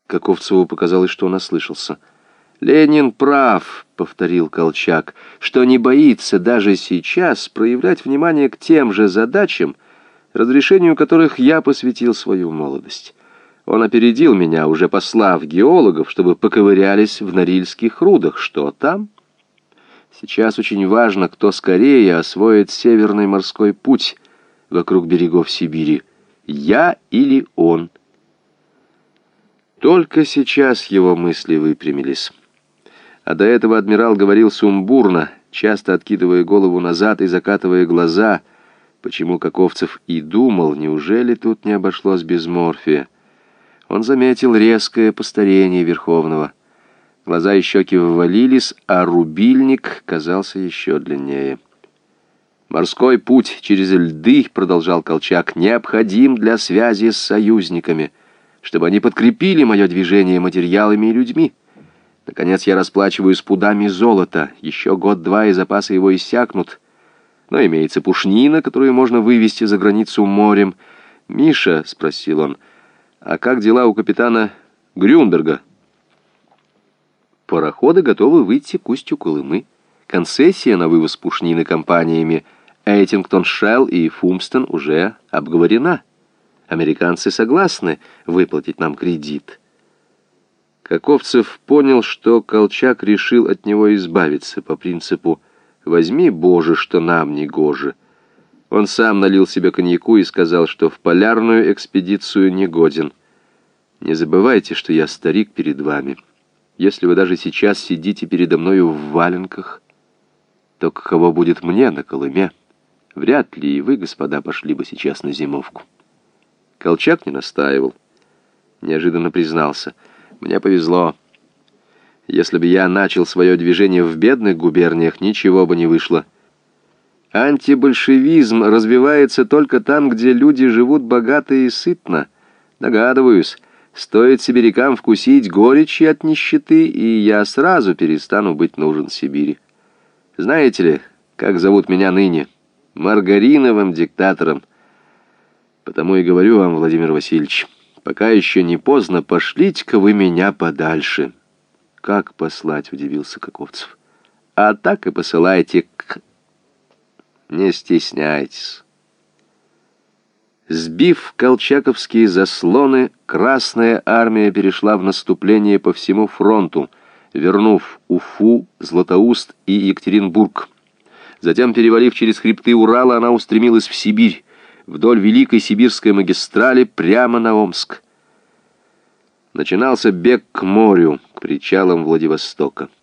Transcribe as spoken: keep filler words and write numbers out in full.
Каковцеву показалось, что он ослышался. «Ленин прав», — повторил Колчак, «что не боится даже сейчас проявлять внимание к тем же задачам, разрешению которых я посвятил свою молодость. Он опередил меня, уже послав геологов, чтобы поковырялись в Норильских рудах. Что там? Сейчас очень важно, кто скорее освоит Северный морской путь вокруг берегов Сибири, я или он». Только сейчас его мысли выпрямились. А до этого адмирал говорил сумбурно, часто откидывая голову назад и закатывая глаза, почему Каковцев и думал, неужели тут не обошлось без морфия. Он заметил резкое постарение Верховного. Глаза и щеки ввалились, а рубильник казался еще длиннее. «Морской путь через льды, — продолжал Колчак, — необходим для связи с союзниками, чтобы они подкрепили мое движение материалами и людьми. Наконец, я расплачиваюсь пудами золота. Еще год-два, и запасы его иссякнут. Но имеется пушнина, которую можно вывести за границу морем. «Миша, — спросил он, — а как дела у капитана Грюнберга?» «Пароходы готовы выйти к устью Колымы. Концессия на вывоз пушнины компаниями Эйтингтон Шелл и Фумстон уже обговорена. Американцы согласны выплатить нам кредит». Каковцев понял, что Колчак решил от него избавиться по принципу «возьми, Боже, что нам не гоже». Он сам налил себе коньяку и сказал, что в полярную экспедицию не годен. «Не забывайте, что я старик перед вами. Если вы даже сейчас сидите передо мною в валенках, то каково будет мне на Колыме? Вряд ли и вы, господа, пошли бы сейчас на зимовку». Колчак не настаивал. Неожиданно признался: «Мне повезло. Если бы я начал свое движение в бедных губерниях, ничего бы не вышло. Антибольшевизм развивается только там, где люди живут богато и сытно. Догадываюсь, стоит сибирякам вкусить горечи от нищеты, и я сразу перестану быть нужен Сибири. Знаете ли, как зовут меня ныне? Маргариновым диктатором. Потому и говорю вам, Владимир Васильевич, пока еще не поздно, пошлите-ка вы меня подальше». «Как послать?» — удивился Каковцев. «А так и посылайте к... Не стесняйтесь». Сбив колчаковские заслоны, Красная армия перешла в наступление по всему фронту, вернув Уфу, Златоуст и Екатеринбург. Затем, перевалив через хребты Урала, она устремилась в Сибирь, вдоль Великой Сибирской магистрали прямо на Омск. Начинался бег к морю, к причалам Владивостока.